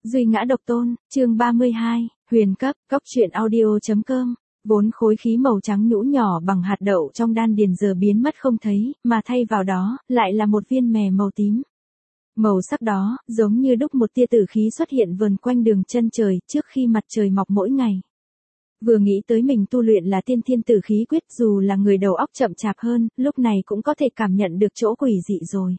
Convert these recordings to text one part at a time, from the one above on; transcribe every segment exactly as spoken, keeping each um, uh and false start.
Duy ngã độc tôn, chương ba mươi hai, huyền cấp, cốc truyện audio.com. Vốn khối khí màu trắng nhũ nhỏ bằng hạt đậu trong đan điền giờ biến mất không thấy, mà thay vào đó, lại là một viên mè màu tím. Màu sắc đó, giống như đúc một tia tử khí xuất hiện vần quanh đường chân trời, trước khi mặt trời mọc mỗi ngày. Vừa nghĩ tới mình tu luyện là tiên thiên tử khí quyết, dù là người đầu óc chậm chạp hơn, lúc này cũng có thể cảm nhận được chỗ quỷ dị rồi.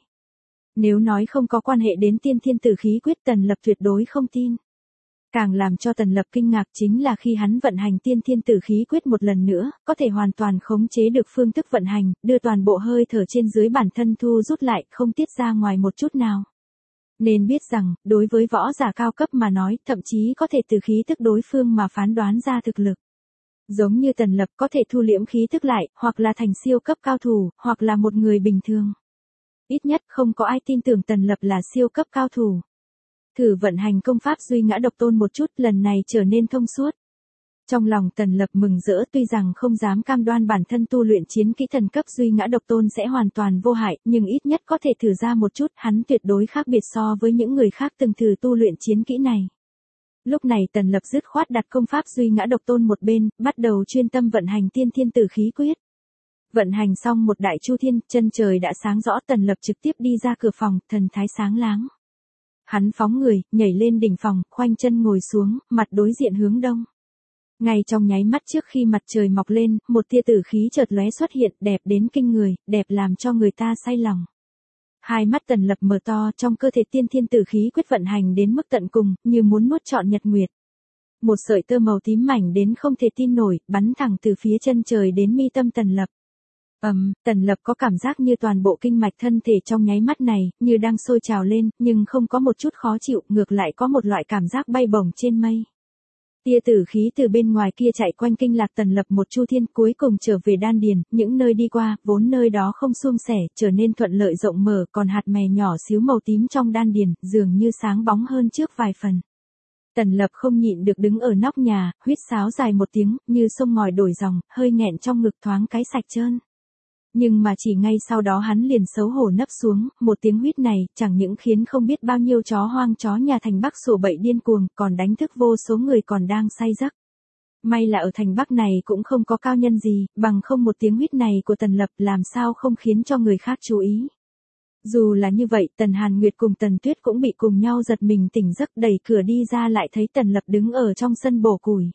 Nếu nói không có quan hệ đến tiên thiên tử khí quyết, Tần Lập tuyệt đối không tin. Càng làm cho Tần Lập kinh ngạc chính là khi hắn vận hành tiên thiên tử khí quyết một lần nữa, có thể hoàn toàn khống chế được phương thức vận hành, đưa toàn bộ hơi thở trên dưới bản thân thu rút lại, không tiết ra ngoài một chút nào. Nên biết rằng, đối với võ giả cao cấp mà nói, thậm chí có thể từ khí thức đối phương mà phán đoán ra thực lực. Giống như Tần Lập có thể thu liễm khí thức lại, hoặc là thành siêu cấp cao thủ, hoặc là một người bình thường. Ít nhất không có ai tin tưởng Tần Lập là siêu cấp cao thủ. Thử vận hành công pháp duy ngã độc tôn một chút, lần này trở nên thông suốt. Trong lòng Tần Lập mừng rỡ, tuy rằng không dám cam đoan bản thân tu luyện chiến kỹ thần cấp duy ngã độc tôn sẽ hoàn toàn vô hại, nhưng ít nhất có thể thử ra một chút, hắn tuyệt đối khác biệt so với những người khác từng thử tu luyện chiến kỹ này. Lúc này Tần Lập dứt khoát đặt công pháp duy ngã độc tôn một bên, bắt đầu chuyên tâm vận hành tiên thiên tử khí quyết. Vận hành xong một đại chu thiên, chân trời đã sáng rõ, Tần Lập trực tiếp đi ra cửa phòng, thần thái sáng láng. Hắn phóng người, nhảy lên đỉnh phòng, khoanh chân ngồi xuống, mặt đối diện hướng đông. Ngay trong nháy mắt trước khi mặt trời mọc lên, một tia tử khí chợt lóe xuất hiện, đẹp đến kinh người, đẹp làm cho người ta say lòng. Hai mắt Tần Lập mở to, trong cơ thể tiên thiên tử khí quyết vận hành đến mức tận cùng, như muốn nuốt trọn nhật nguyệt. Một sợi tơ màu tím mảnh đến không thể tin nổi, bắn thẳng từ phía chân trời đến mi tâm Tần Lập. Ầm, um, Tần Lập có cảm giác như toàn bộ kinh mạch thân thể trong nháy mắt này, như đang sôi trào lên, nhưng không có một chút khó chịu, ngược lại có một loại cảm giác bay bổng trên mây. Tia tử khí từ bên ngoài kia chạy quanh kinh lạc Tần Lập một chu thiên, cuối cùng trở về đan điền, những nơi đi qua, vốn nơi đó không suôn sẻ, trở nên thuận lợi rộng mở, còn hạt mè nhỏ xíu màu tím trong đan điền, dường như sáng bóng hơn trước vài phần. Tần Lập không nhịn được đứng ở nóc nhà, huýt sáo dài một tiếng, như sông ngòi đổi dòng, hơi nghẹn trong ngực thoáng cái sạch trơn. Nhưng mà chỉ ngay sau đó hắn liền xấu hổ nấp xuống, một tiếng huýt này, chẳng những khiến không biết bao nhiêu chó hoang chó nhà thành Bắc sủa bậy điên cuồng, còn đánh thức vô số người còn đang say giấc. May là ở thành Bắc này cũng không có cao nhân gì, bằng không một tiếng huýt này của Tần Lập làm sao không khiến cho người khác chú ý. Dù là như vậy, Tần Hàn Nguyệt cùng Tần Tuyết cũng bị cùng nhau giật mình tỉnh giấc, đẩy cửa đi ra lại thấy Tần Lập đứng ở trong sân bổ củi.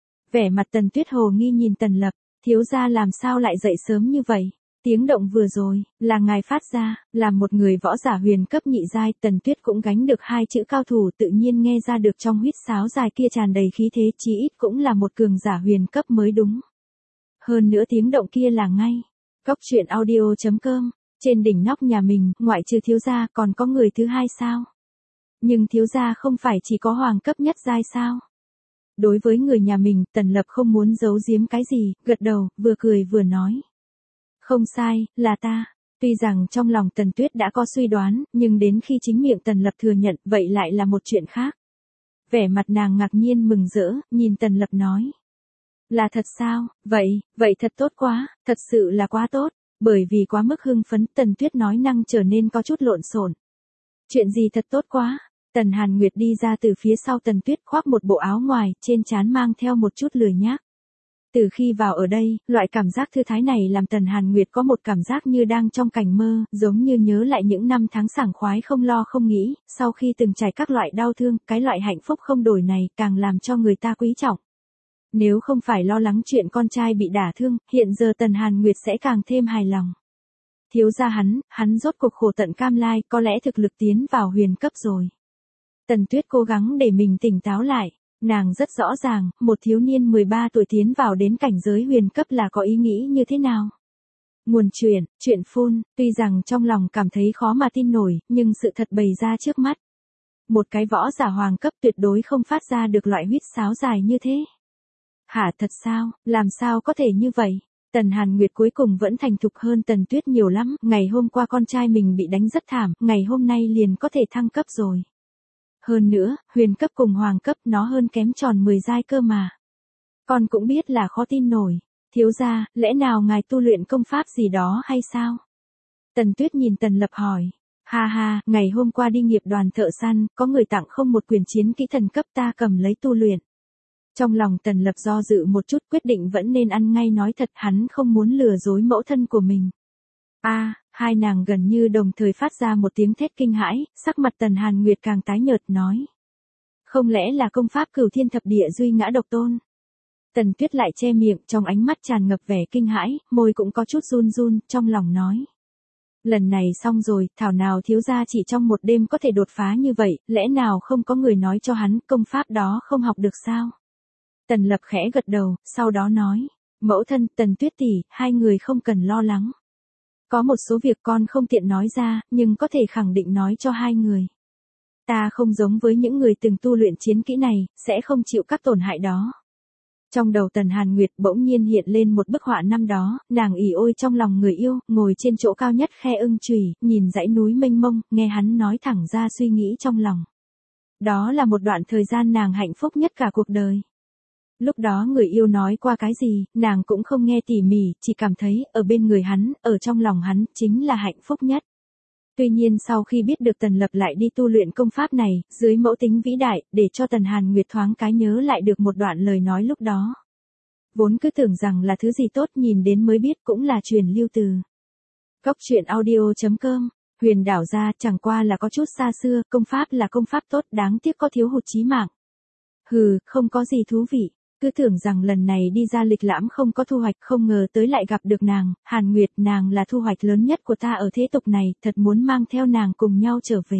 Vẻ mặt Tần Tuyết hồ nghi nhìn Tần Lập, thiếu gia làm sao lại dậy sớm như vậy? Tiếng động vừa rồi, là ngài phát ra, làm một người võ giả huyền cấp nhị giai, Tần Tuyết cũng gánh được hai chữ cao thủ, tự nhiên nghe ra được trong huýt sáo dài kia tràn đầy khí thế, chí ít cũng là một cường giả huyền cấp mới đúng. Hơn nữa tiếng động kia là ngay. Cốc truyện audio.com, trên đỉnh nóc nhà mình, ngoại trừ thiếu gia còn có người thứ hai sao? Nhưng thiếu gia không phải chỉ có hoàng cấp nhất giai sao? Đối với người nhà mình, Tần Lập không muốn giấu giếm cái gì, gật đầu, vừa cười vừa nói. Không sai, là ta. Tuy rằng trong lòng Tần Tuyết đã có suy đoán, nhưng đến khi chính miệng Tần Lập thừa nhận, vậy lại là một chuyện khác. Vẻ mặt nàng ngạc nhiên mừng rỡ, nhìn Tần Lập nói. Là thật sao? Vậy, vậy thật tốt quá, thật sự là quá tốt. Bởi vì quá mức hưng phấn, Tần Tuyết nói năng trở nên có chút lộn xộn. Chuyện gì thật tốt quá? Tần Hàn Nguyệt đi ra từ phía sau Tần Tuyết, khoác một bộ áo ngoài, trên trán mang theo một chút lười nhác. Từ khi vào ở đây, loại cảm giác thư thái này làm Tần Hàn Nguyệt có một cảm giác như đang trong cảnh mơ, giống như nhớ lại những năm tháng sảng khoái không lo không nghĩ, sau khi từng trải các loại đau thương, cái loại hạnh phúc không đổi này càng làm cho người ta quý trọng. Nếu không phải lo lắng chuyện con trai bị đả thương, hiện giờ Tần Hàn Nguyệt sẽ càng thêm hài lòng. Thiếu gia hắn, hắn rốt cuộc khổ tận cam lai, có lẽ thực lực tiến vào huyền cấp rồi. Tần Tuyết cố gắng để mình tỉnh táo lại. Nàng rất rõ ràng, một thiếu niên mười ba tuổi tiến vào đến cảnh giới huyền cấp là có ý nghĩ như thế nào. Nguồn chuyện, chuyện phun, tuy rằng trong lòng cảm thấy khó mà tin nổi, nhưng sự thật bày ra trước mắt. Một cái võ giả hoàng cấp tuyệt đối không phát ra được loại huýt sáo dài như thế. Hả, thật sao, làm sao có thể như vậy? Tần Hàn Nguyệt cuối cùng vẫn thành thục hơn Tần Tuyết nhiều lắm, ngày hôm qua con trai mình bị đánh rất thảm, ngày hôm nay liền có thể thăng cấp rồi. Hơn nữa, huyền cấp cùng hoàng cấp nó hơn kém tròn mười giai cơ mà. Con cũng biết là khó tin nổi. Thiếu gia, lẽ nào ngài tu luyện công pháp gì đó hay sao? Tần Tuyết nhìn Tần Lập hỏi. Ha ha, ngày hôm qua đi nghiệp đoàn thợ săn, có người tặng không một quyền chiến kỹ thần cấp ta cầm lấy tu luyện. Trong lòng Tần Lập do dự một chút quyết định vẫn nên ăn ngay nói thật hắn không muốn lừa dối mẫu thân của mình. A, à, hai nàng gần như đồng thời phát ra một tiếng thét kinh hãi, sắc mặt Tần Hàn Nguyệt càng tái nhợt nói. Không lẽ là công pháp Cửu Thiên Thập Địa Duy Ngã Độc Tôn? Tần Tuyết lại che miệng, trong ánh mắt tràn ngập vẻ kinh hãi, môi cũng có chút run run, trong lòng nói. Lần này xong rồi, thảo nào thiếu gia chỉ trong một đêm có thể đột phá như vậy, lẽ nào không có người nói cho hắn công pháp đó không học được sao? Tần Lập khẽ gật đầu, sau đó nói, mẫu thân, Tần Tuyết tỷ, hai người không cần lo lắng. Có một số việc con không tiện nói ra, nhưng có thể khẳng định nói cho hai người. Ta không giống với những người từng tu luyện chiến kỹ này, sẽ không chịu các tổn hại đó. Trong đầu Tần Hàn Nguyệt bỗng nhiên hiện lên một bức họa năm đó, nàng ỉ ôi trong lòng người yêu, ngồi trên chỗ cao nhất khe ưng chùy, nhìn dãy núi mênh mông, nghe hắn nói thẳng ra suy nghĩ trong lòng. Đó là một đoạn thời gian nàng hạnh phúc nhất cả cuộc đời. Lúc đó người yêu nói qua cái gì, nàng cũng không nghe tỉ mỉ, chỉ cảm thấy, ở bên người hắn, ở trong lòng hắn, chính là hạnh phúc nhất. Tuy nhiên sau khi biết được Tần Lập lại đi tu luyện công pháp này, dưới mẫu tính vĩ đại, để cho Tần Hàn Nguyệt thoáng cái nhớ lại được một đoạn lời nói lúc đó. Vốn cứ tưởng rằng là thứ gì tốt nhìn đến mới biết cũng là truyền lưu từ. Cốc truyện audio chấm com, huyền đảo ra chẳng qua là có chút xa xưa, công pháp là công pháp tốt đáng tiếc có thiếu hụt chí mạng. Hừ, không có gì thú vị. Cứ tưởng rằng lần này đi ra lịch lãm không có thu hoạch, không ngờ tới lại gặp được nàng, Hàn Nguyệt, nàng là thu hoạch lớn nhất của ta ở thế tục này, thật muốn mang theo nàng cùng nhau trở về.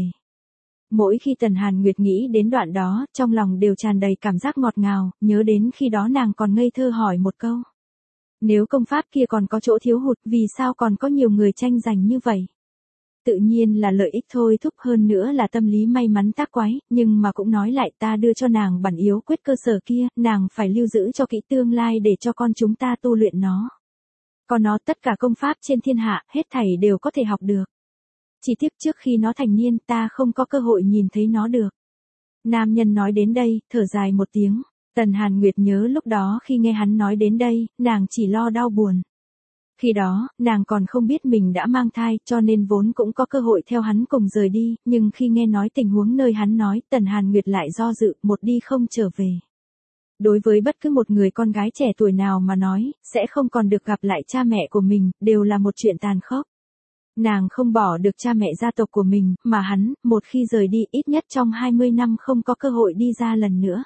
Mỗi khi Tần Hàn Nguyệt nghĩ đến đoạn đó, trong lòng đều tràn đầy cảm giác ngọt ngào, nhớ đến khi đó nàng còn ngây thơ hỏi một câu. Nếu công pháp kia còn có chỗ thiếu hụt, vì sao còn có nhiều người tranh giành như vậy? Tự nhiên là lợi ích thôi thúc, hơn nữa là tâm lý may mắn tác quái, nhưng mà cũng nói lại ta đưa cho nàng bản yếu quyết cơ sở kia, nàng phải lưu giữ cho kỹ tương lai để cho con chúng ta tu luyện nó. Còn nó tất cả công pháp trên thiên hạ, hết thảy đều có thể học được. Chỉ tiếc trước khi nó thành niên ta không có cơ hội nhìn thấy nó được. Nam nhân nói đến đây, thở dài một tiếng, Tần Hàn Nguyệt nhớ lúc đó khi nghe hắn nói đến đây, nàng chỉ lo đau buồn. Khi đó, nàng còn không biết mình đã mang thai, cho nên vốn cũng có cơ hội theo hắn cùng rời đi, nhưng khi nghe nói tình huống nơi hắn nói, Tần Hàn Nguyệt lại do dự, một đi không trở về. Đối với bất cứ một người con gái trẻ tuổi nào mà nói, sẽ không còn được gặp lại cha mẹ của mình, đều là một chuyện tàn khốc. Nàng không bỏ được cha mẹ gia tộc của mình, mà hắn, một khi rời đi ít nhất trong hai mươi năm không có cơ hội đi ra lần nữa.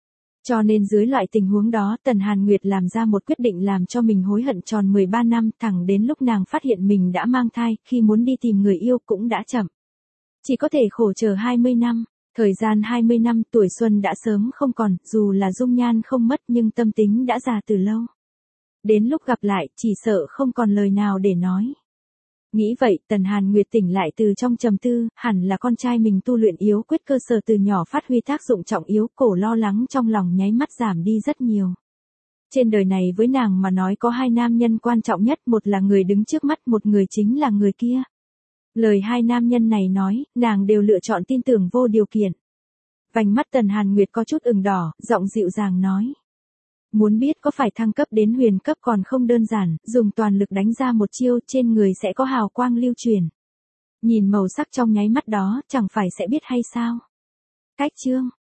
Cho nên dưới loại tình huống đó, Tần Hàn Nguyệt làm ra một quyết định làm cho mình hối hận tròn mười ba năm, thẳng đến lúc nàng phát hiện mình đã mang thai, khi muốn đi tìm người yêu cũng đã chậm. Chỉ có thể khổ chờ hai mươi năm, thời gian hai mươi năm tuổi xuân đã sớm không còn, dù là dung nhan không mất nhưng tâm tính đã già từ lâu. Đến lúc gặp lại, chỉ sợ không còn lời nào để nói. Nghĩ vậy, Tần Hàn Nguyệt tỉnh lại từ trong trầm tư, hẳn là con trai mình tu luyện yếu quyết cơ sở từ nhỏ phát huy tác dụng trọng yếu, cổ lo lắng trong lòng nháy mắt giảm đi rất nhiều. Trên đời này với nàng mà nói có hai nam nhân quan trọng nhất, một là người đứng trước mắt, một người chính là người kia. Lời hai nam nhân này nói, nàng đều lựa chọn tin tưởng vô điều kiện. Vành mắt Tần Hàn Nguyệt có chút ửng đỏ, giọng dịu dàng nói. Muốn biết có phải thăng cấp đến huyền cấp còn không đơn giản, dùng toàn lực đánh ra một chiêu trên người sẽ có hào quang lưu truyền. Nhìn màu sắc trong nháy mắt đó, chẳng phải sẽ biết hay sao? Cách chương